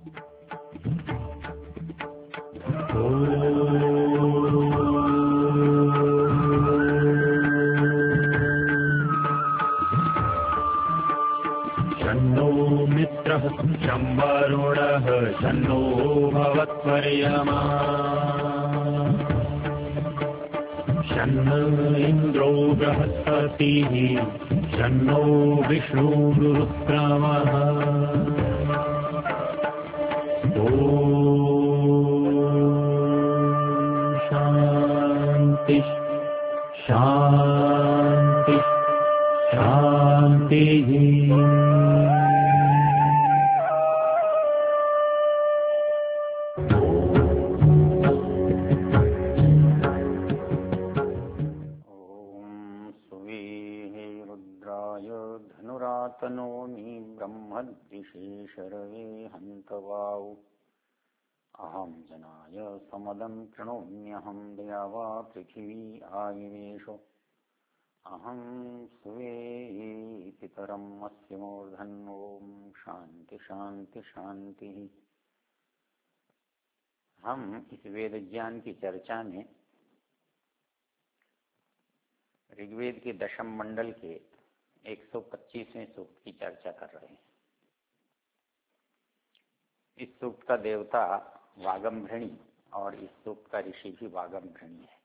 शन्नो मित्रः शं वरुणः शन्नो भवत्वर्यमा शन्न इन्द्रो बृहस्पतिः शन्नो विष्णुरुक्रमः शांति शांति शांति। तनोमि ब्रह्मद्विषेशरवे हन्तवाौ अहं जनाय समदं प्रणोम्यहं दयावा पृथिवी आविवेशो अहं स्वे पितरम् अस्य मूर्धन् ओम शांति शांति शांति। हम इस वेद ज्ञान की चर्चा में ऋग्वेद के दशम मंडल के 125वें सूक्त की चर्चा कर रहे हैं। इस सूक्त का देवता वागम्भृणी और इस सूक्त का ऋषि भी वागम्भृणी है।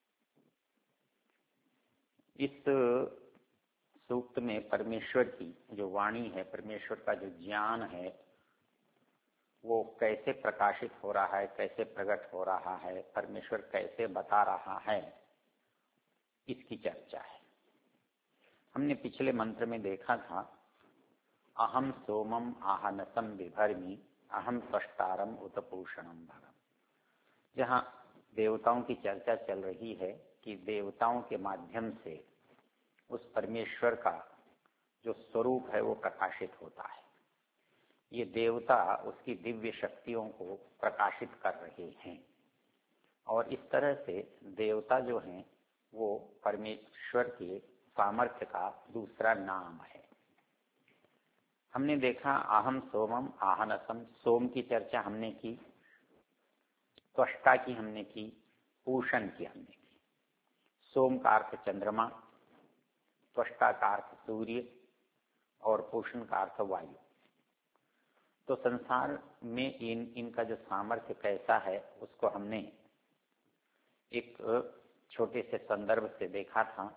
इस सूक्त में परमेश्वर की जो वाणी है, परमेश्वर का जो ज्ञान है, वो कैसे प्रकाशित हो रहा है, कैसे प्रकट हो रहा है, परमेश्वर कैसे बता रहा है, इसकी चर्चा है। हमने पिछले मंत्र में देखा था, अहम सोमम आहनसम बिभर्मि अहम त्वष्टारम उत्पूषणम भगम। जहाँ देवताओं की चर्चा चल रही है कि देवताओं के माध्यम से उस परमेश्वर का जो स्वरूप है वो प्रकाशित होता है। ये देवता उसकी दिव्य शक्तियों को प्रकाशित कर रहे हैं और इस तरह से देवता जो हैं वो परमेश्वर के सामर्थ्य का दूसरा नाम है। हमने देखा अहम सोमम आहनसम, सोम की चर्चा हमने की, त्वष्टा की हमने की, पूषण की हमने की। सोम का अर्थ चंद्रमा, त्वष्टा का अर्थ सूर्य और पूषण का अर्थ वायु। तो संसार में इनका जो सामर्थ्य कैसा है उसको हमने एक छोटे से संदर्भ से देखा था,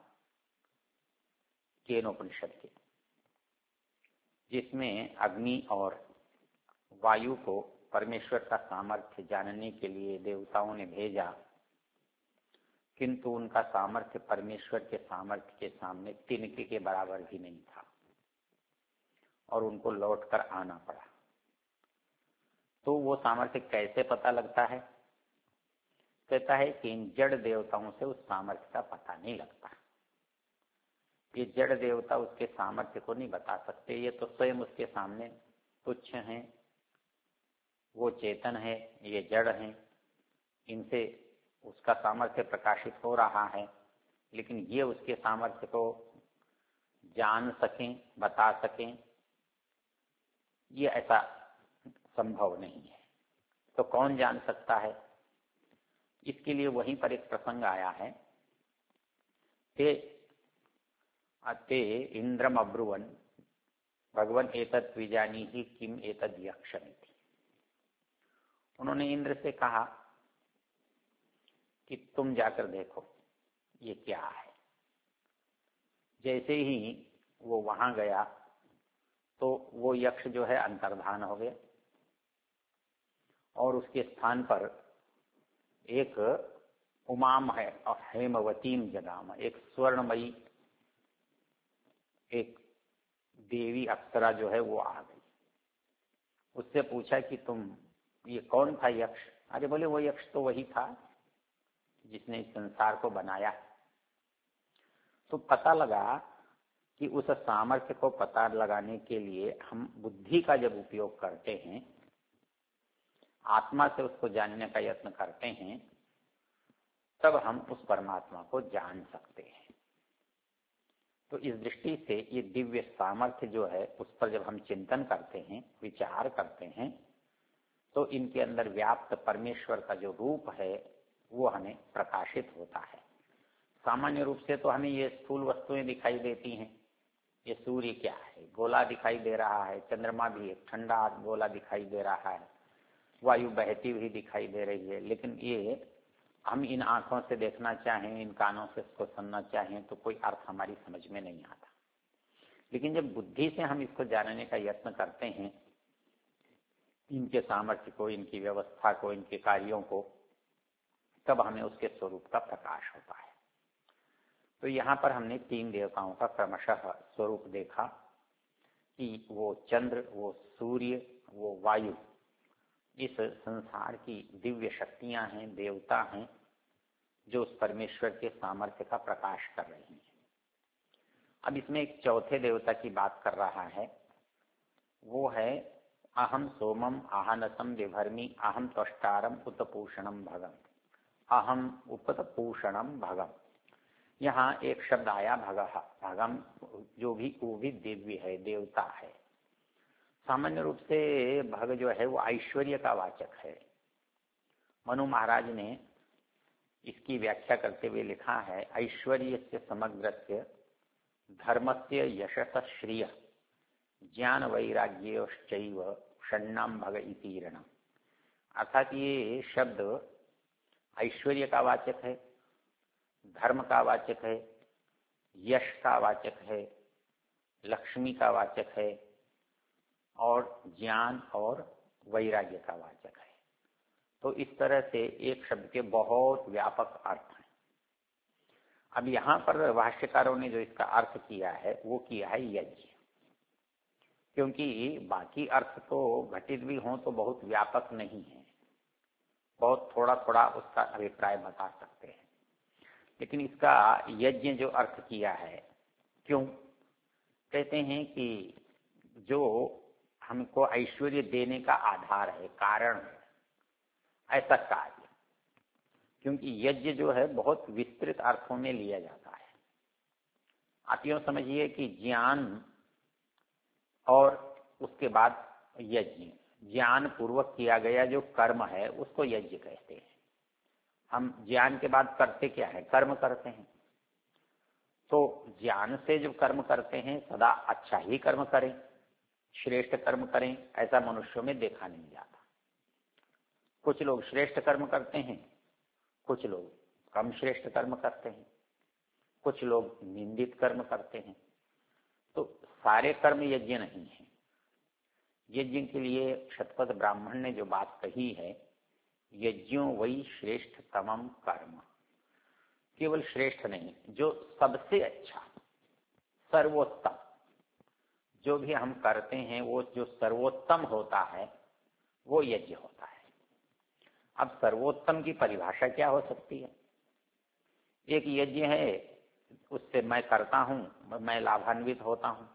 केनोपनिषद के, जिसमें अग्नि और वायु को परमेश्वर का सामर्थ्य जानने के लिए देवताओं ने भेजा, किंतु उनका सामर्थ्य परमेश्वर के सामर्थ्य के सामने तिनके के बराबर भी नहीं था और उनको लौटकर आना पड़ा। तो वो सामर्थ्य कैसे पता लगता है? कहता है कि इन जड़ देवताओं से उस सामर्थ्य का पता नहीं लगता। ये जड़ देवता उसके सामर्थ्य को नहीं बता सकते, ये तो स्वयं उसके सामने तुच्छ हैं, वो चेतन है, ये जड़ हैं, इनसे उसका सामर्थ्य प्रकाशित हो रहा है, लेकिन ये उसके सामर्थ्य को जान सकें, बता सकें, ये ऐसा संभव नहीं है। तो कौन जान सकता है? इसके लिए वहीं पर एक प्रसंग आया है, ते इंद्रम अब्रुवन भगवन एतत् विजानीहि किम एतद् यक्षमिति। उन्होंने इंद्र से कहा कि तुम जाकर देखो ये क्या है। जैसे ही वो वहां गया तो वो यक्ष जो है अंतर्धान हो गया और उसके स्थान पर एक उमाम है और हेमवतीम जगाम, एक स्वर्णमयी एक देवी अप्सरा जो है वो आ गई। उससे पूछा कि तुम, ये कौन था यक्ष? अरे बोले वो यक्ष तो वही था जिसने इस संसार को बनाया। तो पता लगा कि उस सामर्थ्य को पता लगाने के लिए हम बुद्धि का जब उपयोग करते हैं, आत्मा से उसको जानने का यत्न करते हैं, तब हम उस परमात्मा को जान सकते हैं। तो इस दृष्टि से ये दिव्य सामर्थ्य जो है उस पर जब हम चिंतन करते हैं, विचार करते हैं, तो इनके अंदर व्याप्त परमेश्वर का जो रूप है वो हमें प्रकाशित होता है। सामान्य रूप से तो हमें ये स्थूल वस्तुएं दिखाई देती हैं। ये सूर्य क्या है, गोला दिखाई दे रहा है, चंद्रमा भी एक ठंडा गोला दिखाई दे रहा है, वायु बहती हुई दिखाई दे रही है। लेकिन ये हम इन आंखों से देखना चाहें, इन कानों से इसको सुनना चाहें तो कोई अर्थ हमारी समझ में नहीं आता। लेकिन जब बुद्धि से हम इसको जानने का यत्न करते हैं, इनके सामर्थ्य को, इनकी व्यवस्था को, इनके कार्यों को, तब हमें उसके स्वरूप का प्रकाश होता है। तो यहाँ पर हमने 3 देवताओं का क्रमशः स्वरूप देखा कि वो चंद्र, वो सूर्य, वो वायु इस संसार की दिव्य शक्तियां हैं, देवता हैं, जो उस परमेश्वर के सामर्थ्य का प्रकाश कर रही हैं। अब इसमें एक चौथे देवता की बात कर रहा है, वो है अहम सोमम आहानसम विभर्मी अहम त्वष्टारम उत्पूषणम भगम, अहम उपतपूषणम भगम। यहाँ एक शब्द आया भगः, भगम जो भी वो भी दिव्य है, देवता है। सामान्य रूप से भग जो है वो ऐश्वर्य का वाचक है। मनु महाराज ने इसकी व्याख्या करते हुए लिखा है, ऐश्वर्यस्य समग्रस्य धर्मस्य यशस श्रिय ज्ञान वैराग्योश्चैव षण्णाम भग इति ऋणम्। अर्थात ये शब्द ऐश्वर्य का वाचक है, धर्म का वाचक है, यश का वाचक है, लक्ष्मी का वाचक है और ज्ञान और वैराग्य का वाचक है। तो इस तरह से एक शब्द के बहुत व्यापक अर्थ हैं। अब यहाँ पर भाष्यकारों ने जो इसका अर्थ किया है वो किया है यज्ञ, क्योंकि बाकी अर्थ तो घटित भी हों तो बहुत व्यापक नहीं है, बहुत थोड़ा थोड़ा उसका अभिप्राय बता सकते हैं। लेकिन इसका यज्ञ जो अर्थ किया है, क्यों कहते हैं कि जो हमको ऐश्वर्य देने का आधार है, कारण है, ऐसा कार्य। क्योंकि यज्ञ जो है बहुत विस्तृत अर्थों में लिया जाता है। आप यूँ समझिए कि ज्ञान और उसके बाद यज्ञ, ज्ञान पूर्वक किया गया जो कर्म है उसको यज्ञ कहते हैं। हम ज्ञान के बाद करते क्या है, कर्म करते हैं। तो ज्ञान से जो कर्म करते हैं सदा अच्छा ही कर्म करें, श्रेष्ठ कर्म करें, ऐसा मनुष्यों में देखा नहीं जाता। कुछ लोग श्रेष्ठ कर्म करते हैं, कुछ लोग कम श्रेष्ठ कर्म करते हैं, कुछ लोग निंदित कर्म करते हैं। तो सारे कर्म यज्ञ नहीं है। यज्ञ के लिए शतपथ ब्राह्मण ने जो बात कही है, यज्ञों वही श्रेष्ठ तमम कर्म, केवल श्रेष्ठ नहीं, जो सबसे अच्छा, सर्वोत्तम जो भी हम करते हैं वो जो सर्वोत्तम होता है वो यज्ञ होता है। अब सर्वोत्तम की परिभाषा क्या हो सकती है? एक यज्ञ है, उससे मैं करता हूं, मैं लाभान्वित होता हूं।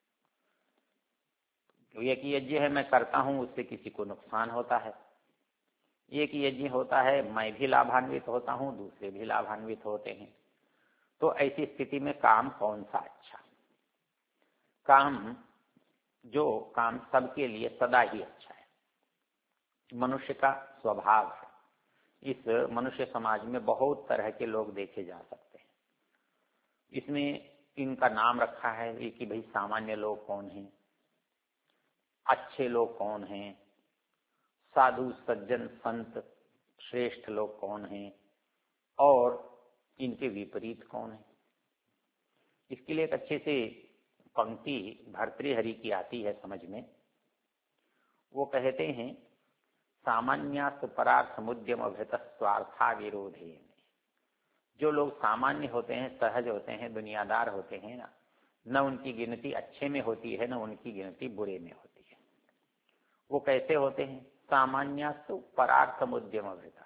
एक यज्ञ है मैं करता हूं, उससे किसी को नुकसान होता है। एक यज्ञ होता है मैं भी लाभान्वित होता हूं, दूसरे भी लाभान्वित होते हैं। तो ऐसी स्थिति में काम कौन सा अच्छा? काम जो काम सबके लिए सदा ही अच्छा है। मनुष्य का स्वभाव है। इस मनुष्य समाज में बहुत तरह के लोग देखे जा सकते हैं। इसमें इनका नाम रखा है कि भाई सामान्य लोग कौन हैं, अच्छे लोग कौन हैं, साधु सज्जन संत श्रेष्ठ लोग कौन हैं और इनके विपरीत कौन है। इसके लिए एक अच्छे से पंक्ति भर्तृहरि की आती है समझ में। वो कहते हैं, सामान्यास्तु परार्थ मुद्यम अभृत स्वार्था विरोधे। जो लोग सामान्य होते हैं, सहज होते हैं, दुनियादार होते हैं ना, न उनकी गिनती अच्छे में होती है न उनकी गिनती बुरे में होती है। वो कैसे होते हैं? सामान्यास्तु परार्थ मुद्यम अभृता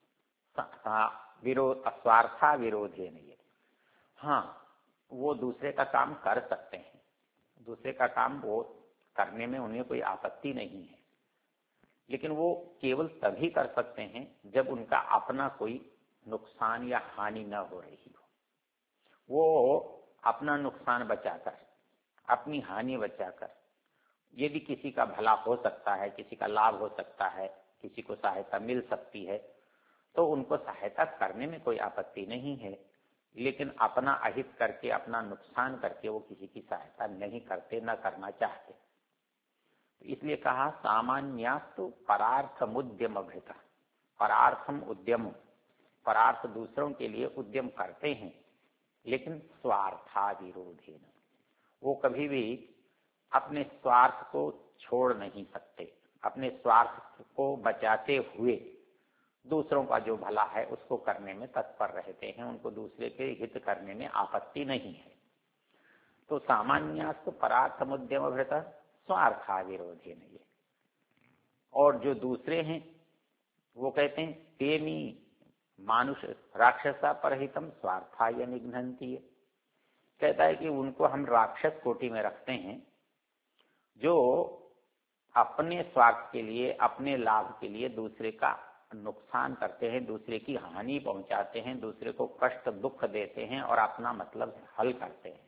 विरोध स्वार्था विरोधे नहीं। हाँ, वो दूसरे का काम कर सकते हैं, दूसरे का काम वो करने में उन्हें कोई आपत्ति नहीं है, लेकिन वो केवल तभी कर सकते हैं जब उनका अपना कोई नुकसान या हानि न हो रही हो। वो अपना नुकसान बचाकर, अपनी हानि बचाकर, यदि किसी का भला हो सकता है, किसी का लाभ हो सकता है, किसी को सहायता मिल सकती है तो उनको सहायता करने में कोई आपत्ति नहीं है, लेकिन अपना अहित करके, अपना नुकसान करके वो किसी की सहायता नहीं करते, न करना चाहते। इसलिए कहा सामान्यास्तु परार्थम उद्यम अभृता। परार्थम उद्यम, परार्थ दूसरों के लिए उद्यम करते हैं, लेकिन स्वार्था विरोधेन, वो कभी भी अपने स्वार्थ को छोड़ नहीं सकते। अपने स्वार्थ को बचाते हुए दूसरों का जो भला है उसको करने में तत्पर रहते हैं, उनको दूसरे के हित करने में आपत्ति नहीं है। तो सामान्यास्तु परार्थम उद्यम अभृता स्वार्था विरोधेन। ये और जो दूसरे हैं वो कहते हैं तेमी मानुष राक्षसा परहितम स्वार्थाय निघ्नन्ति। कहता है कि उनको हम राक्षस कोटि में रखते हैं, जो अपने स्वार्थ के लिए, अपने लाभ के लिए दूसरे का नुकसान करते हैं, दूसरे की हानि पहुंचाते हैं, दूसरे को कष्ट दुख देते हैं और अपना मतलब हल करते हैं।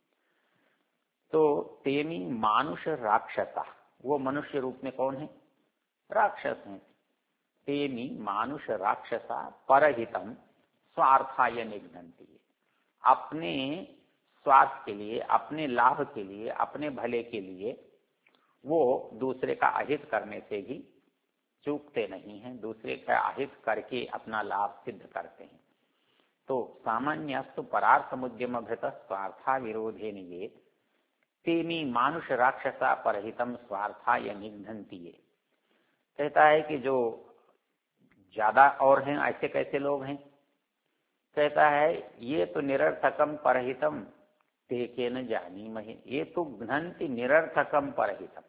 तो तेमी मानुष राक्षसा, वो मनुष्य रूप में कौन है? राक्षस हैं। तेमी मानुष राक्षसा परहितम स्वार्थाय निघ्नन्ति। अपने स्वार्थ के लिए, अपने लाभ के लिए, अपने भले के लिए वो दूसरे का अहित करने से भी चूकते नहीं हैं, दूसरे का अहित करके अपना लाभ सिद्ध करते हैं। तो सामान्यस्तु परार्थमुद्यम भृत स्वार्था विरोधेन ये तेमी मानुष राक्षसा परहितम स्वार्थाय निघ्नन्ति। कहता है कि जो ज्यादा और हैं, ऐसे कैसे लोग हैं? कहता है ये तो निरर्थकम परहितम ते केन जानीमहि। ये तो घ्नन्ति निरर्थकम परहितम,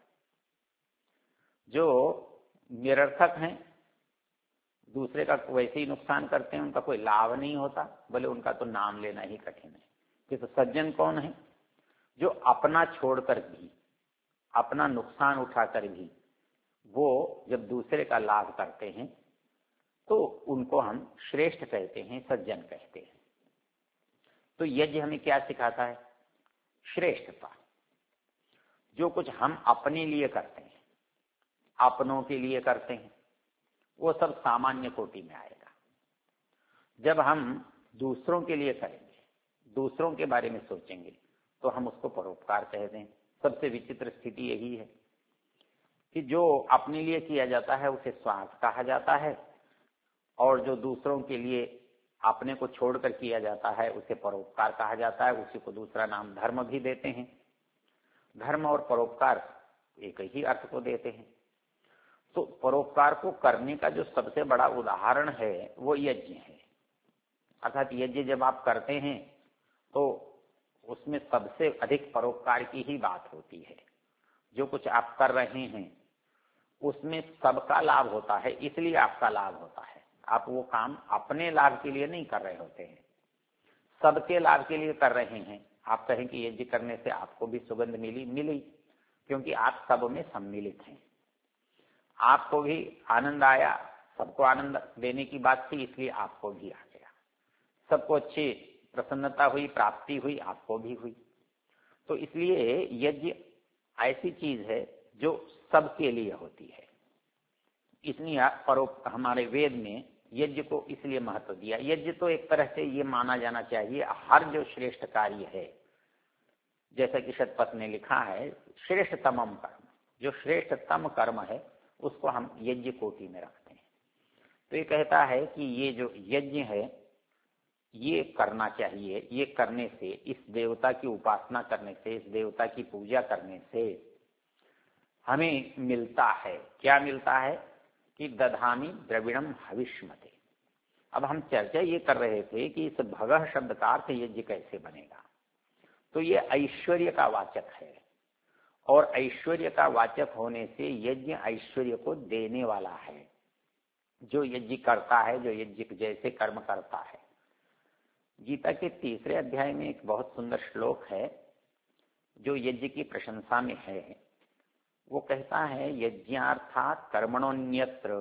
जो निरर्थक हैं, दूसरे का वैसे ही नुकसान करते हैं, उनका कोई लाभ नहीं होता, भले उनका तो नाम लेना ही कठिन है। कि तो सज्जन कौन है? जो अपना छोड़कर भी, अपना नुकसान उठाकर भी वो जब दूसरे का लाभ करते हैं तो उनको हम श्रेष्ठ कहते हैं, सज्जन कहते हैं। तो यज्ञ हमें क्या सिखाता है? श्रेष्ठता। जो कुछ हम अपने लिए करते हैं, अपनों के लिए करते हैं, वो सब सामान्य कोटि में आएगा। जब हम दूसरों के लिए करेंगे, दूसरों के बारे में सोचेंगे, तो हम उसको परोपकार कहते हैं। सबसे विचित्र स्थिति यही है कि जो अपने लिए किया जाता है उसे स्वार्थ कहा जाता है, और जो दूसरों के लिए अपने को छोड़कर किया जाता है उसे परोपकार कहा जाता है। उसी को दूसरा नाम धर्म भी देते हैं। धर्म और परोपकार एक ही अर्थ को देते हैं। तो परोपकार को करने का जो सबसे बड़ा उदाहरण है वो यज्ञ है। अर्थात यज्ञ जब आप करते हैं तो उसमें सबसे अधिक परोपकार की ही बात होती है। जो कुछ आप कर रहे हैं उसमें सबका लाभ होता है, इसलिए आपका लाभ होता है। आप वो काम अपने लाभ के लिए नहीं कर रहे होते हैं, सबके लाभ के लिए कर रहे हैं। आप कहें कि यज्ञ करने से आपको भी सुगंध मिली, क्योंकि आप सब में सम्मिलित हैं। आपको भी आनंद आया, सबको आनंद देने की बात थी, इसलिए आपको भी आ गया। सबको अच्छी प्रसन्नता हुई, प्राप्ति हुई, आपको भी हुई। तो इसलिए यज्ञ ऐसी चीज है जो सबके लिए होती है। इसलिए हमारे वेद में यज्ञ को इसलिए महत्व दिया। यज्ञ तो एक तरह से ये माना जाना चाहिए हर जो श्रेष्ठ कार्य है, जैसा कि शतपथ ने लिखा है, श्रेष्ठतमम कर्म, जो श्रेष्ठतम कर्म है उसको हम यज्ञ कोटि में रखते हैं। तो ये कहता है कि ये जो यज्ञ है ये करना चाहिए। ये करने से, इस देवता की उपासना करने से, इस देवता की पूजा करने से हमें मिलता है। क्या मिलता है? कि दधामी द्रविणम हविष्मते। अब हम चर्चा ये कर रहे थे कि इस भगः शब्द का अर्थ यज्ञ कैसे बनेगा। तो ये ऐश्वर्य का वाचक है, और ऐश्वर्य का वाचक होने से यज्ञ ऐश्वर्य को देने वाला है। जो यज्ञ करता है, जो यज्ञ जैसे कर्म करता है। गीता के 3 अध्याय में एक बहुत सुंदर श्लोक है जो यज्ञ की प्रशंसा में है। वो कहता है, यज्ञार्थात् कर्मणोन्यत्र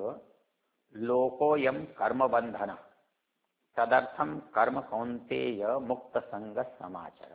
लोकोयम कर्म बंधन तदर्थम कर्म कौन्तेय मुक्त संग समाचर।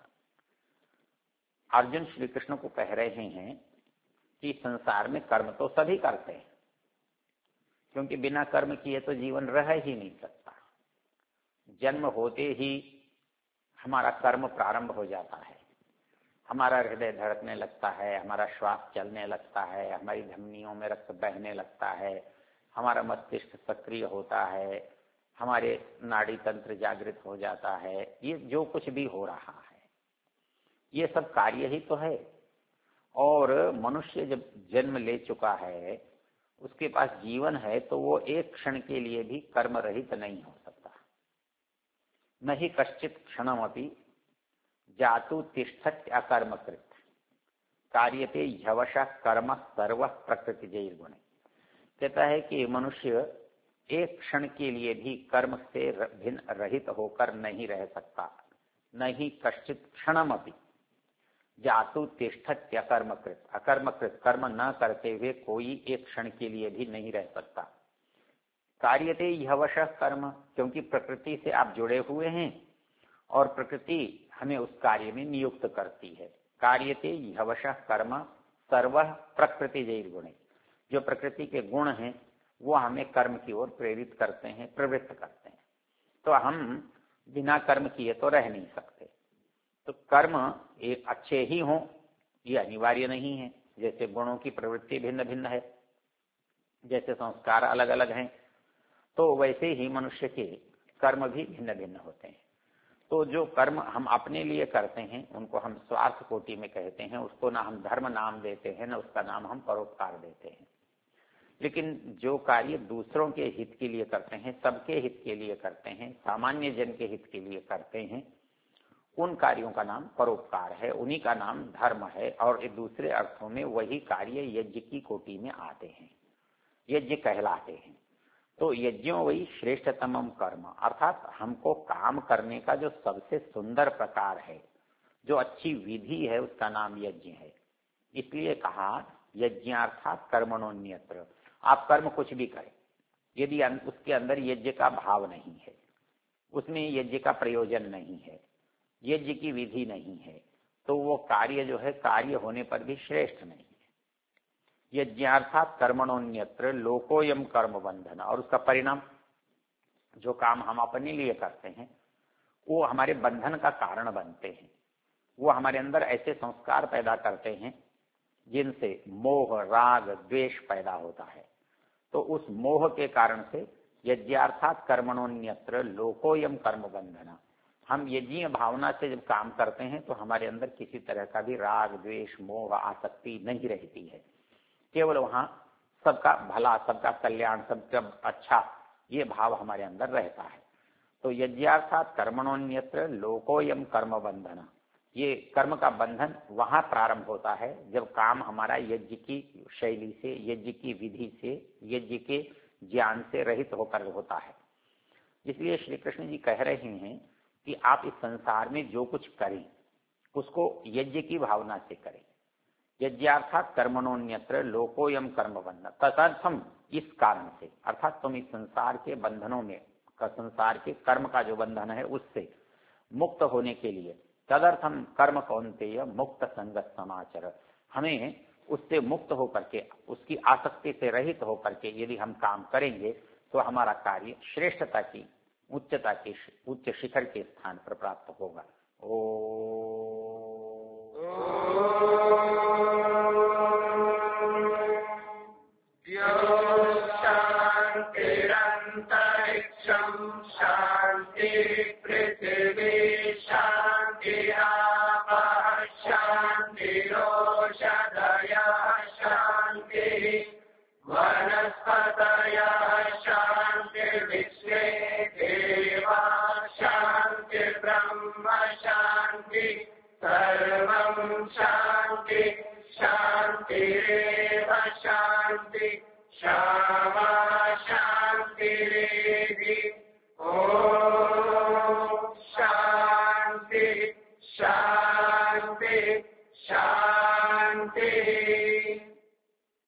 अर्जुन श्री कृष्ण को कह रहे हैं कि संसार में कर्म तो सभी करते हैं, क्योंकि बिना कर्म किए तो जीवन रह ही नहीं सकता। जन्म होते ही हमारा कर्म प्रारंभ हो जाता है, हमारा हृदय धड़कने लगता है, हमारा श्वास चलने लगता है, हमारी धमनियों में रक्त बहने लगता है, हमारा मस्तिष्क सक्रिय होता है, हमारे नाड़ी तंत्र जागृत हो जाता है। ये जो कुछ भी हो रहा है ये सब कार्य ही तो है। और मनुष्य जब जन्म ले चुका है, उसके पास जीवन है, तो वो एक क्षण के लिए भी कर्म रहित नहीं हो सकता। नहीं कश्चित क्षणमपि जातु तिष्ठत् अकर्मकृत कार्यते ह्यवशः कर्म सर्व प्रकृति जैर्गुणे। कहता है कि मनुष्य एक क्षण के लिए भी कर्म से भिन्न रहित होकर नहीं रह सकता। नहीं कश्चित क्षणमपि जातु तिष्ठत् अकर्मकृत, अकर्मकृत कर्म न करते हुए कोई एक क्षण के लिए भी नहीं रह सकता। कार्यते ह्यवशः कर्म, क्योंकि प्रकृति से आप जुड़े हुए हैं और प्रकृति हमें उस कार्य में नियुक्त करती है। कार्यते ह्यवशः कर्म सर्व प्रकृति जैर्गुणे, जो प्रकृति के गुण हैं वो हमें कर्म की ओर प्रेरित करते हैं, प्रवृत्त करते हैं। तो हम बिना कर्म किए तो रह नहीं सकते। तो कर्म एक अच्छे ही हों ये अनिवार्य नहीं है। जैसे गुणों की प्रवृत्ति भिन्न भिन्न है, जैसे संस्कार अलग अलग हैं, तो वैसे ही मनुष्य के कर्म भी भिन्न भिन्न होते हैं। तो जो कर्म हम अपने लिए करते हैं उनको हम स्वार्थ कोटि में कहते हैं, उसको ना हम धर्म नाम देते हैं, ना उसका नाम हम परोपकार देते हैं। लेकिन जो कार्य दूसरों के हित के लिए करते हैं, सबके हित के लिए करते हैं, सामान्य जन के हित के लिए करते हैं, उन कार्यों का नाम परोपकार है, उन्हीं का नाम धर्म है। और एक दूसरे अर्थों में वही कार्य यज्ञ की कोटि में आते हैं, यज्ञ कहलाते हैं। तो यज्ञों वही श्रेष्ठतमम कर्म, अर्थात हमको काम करने का जो सबसे सुंदर प्रकार है, जो अच्छी विधि है, उसका नाम यज्ञ है। इसलिए कहा यज्ञार्थात कर्मणोन्यत्र। आप कर्म कुछ भी करें, यदि उसके अंदर यज्ञ का भाव नहीं है, उसमें यज्ञ का प्रयोजन नहीं है, यज्ञ की विधि नहीं है, तो वो कार्य जो है कार्य होने पर भी श्रेष्ठ नहीं है। यज्ञार्थात कर्मणोन्यत्र लोकोयम कर्म बंधन, और उसका परिणाम जो काम हम अपने लिए करते हैं वो हमारे बंधन का कारण बनते हैं। वो हमारे अंदर ऐसे संस्कार पैदा करते हैं जिनसे मोह राग द्वेष पैदा होता है। तो उस मोह के कारण से यज्ञार्थात कर्मणोन्यत्र लोकोयम कर्म बंधना, हम यज्ञीय भावना से जब काम करते हैं तो हमारे अंदर किसी तरह का भी राग द्वेष मोह आसक्ति नहीं रहती है। केवल वहां सबका भला, सबका कल्याण, सबका अच्छा, ये भाव हमारे अंदर रहता है। तो यज्ञार्थात कर्मणोन्यत्र लोकोयम कर्म बंधना, ये कर्म का बंधन वहां प्रारंभ होता है जब काम हमारा यज्ञ की शैली से, यज्ञ की विधि से, यज्ञ के ज्ञान से रहित होकर होता है। इसलिए श्री कृष्ण जी कह रहे हैं कि आप इस संसार में जो कुछ करें उसको यज्ञ की भावना से करें। यज्ञार्थात कर्मणोन्यत्र लोकोयम कर्म बंधन, तदर्थम, इस कारण से, अर्थात तुम इस संसार के बंधनों में, संसार के कर्म का जो बंधन है उससे मुक्त होने के लिए, तदर्थम कर्म कौन्तेय मुक्त संगत समाचर, हमें उससे मुक्त होकर के, उसकी आसक्ति से रहित होकर के यदि हम काम करेंगे तो हमारा कार्य श्रेष्ठता की, उच्चता के, उच्च शिखर के स्थान पर प्राप्त होगा। शांति पृथ्वी शांति आपः शांतिरोषधयः शांति वनस्पतयः शांतिर्विश्वे देवाः शांति ब्रह्म शांति सर्वं शांति शांतिरेव शांति शामा शांतिरेव।